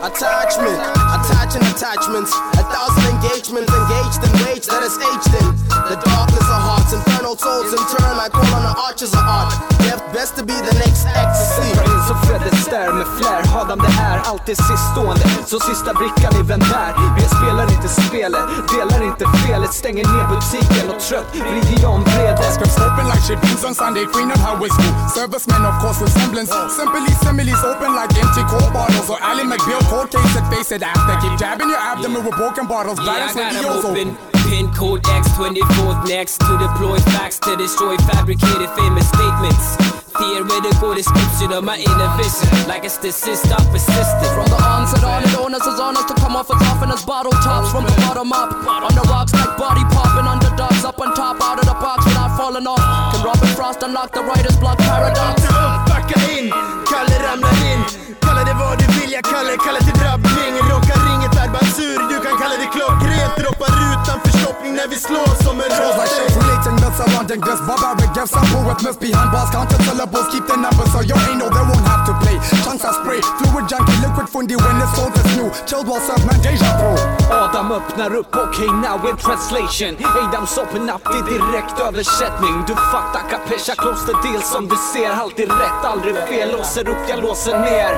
Attachment, attaching attachments, 1,000 engagements, engaged in wage that is aged in. The darkness of hearts, infernal souls in turn, I call on the arches of art. Left best to be the next ecstasy. Så Fredrik stär med flär, Adam det är alltid sist stående. Så sista brickan i vem där. Vi spelar inte spelet, delar inte felet. Stänger ner butiken och trött, vrider om vredet. Scripts open like shit beans on Sunday, queen of how it's cool. Servicemen of course resemblance. Simply similes open like empty cold bottles. Or Ally McBeal cold case it, face it after. Keep jabbing your abdomen with broken bottles. Balance with EOS open. Pin code X 24th next to deploy facts to destroy fabricated famous statements. Theoretical description of my inner vision, like it's the sister persistent. From the onset on it, onus is on us to come off as often as bottle tops. From the bottom up, on the rocks like body popping, underdogs up on top, out of the box without falling off. Can Robin Frost unlock the writer's block paradox? Backa in, Kalle ramlar in. Kalla det vad du vill, jag kallar till drabbning. Rockar ringet är basur, du kan kalla det klockrent. Droppar utan förstoppning när vi slår som en shows like shit relating the surrounding this barbaric gifts I'm poor with miss behind bars. Counting syllables, keep the numbers so you ain't know they won't have to play. Chunks I spray, fluid junkie, liquid fundy when it's old as new. Chilled while serve man deja vu. Adam öppnar upp, okay now in translation. Adams open up, det är direkt översättning. Du fattar kapesha, close the deal som du ser. Alltid rätt, aldrig fel, låser upp, jag låser ner.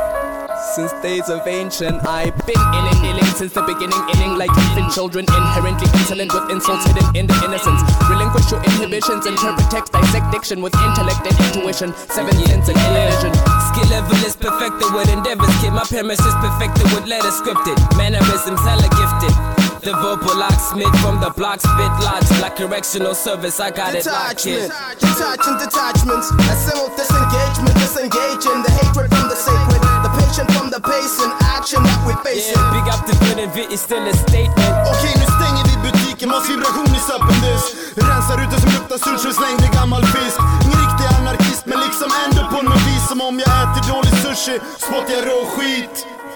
Since days of ancient, I've been illing since the beginning, inning like infant children, inherently insolent with insults hidden in the innocence. Relinquish your inhibitions, interpret text, dissect diction with intellect and intuition, seven sense and illusion. Skill level is perfected with endeavors, kid. My premise is perfected with letters scripted. Mannerisms hella gifted. The verbal locksmith from the block spit logic like correctional service. I got it locked in. Detaching detachments, a simple disengagement, disengaging the hatred from the sacred, the patient from the patient, action that we face. Yeah, big up the good and vit is still a statement. Okej, nu stänger vi butiken, måste vibration i sappendes. Rensar ute som luktar surt, slängde gammal fisk. Ingen riktig anarkist, men liksom ändå på något vis. Som om jag äter dålig sushi, spottar jag rå skit.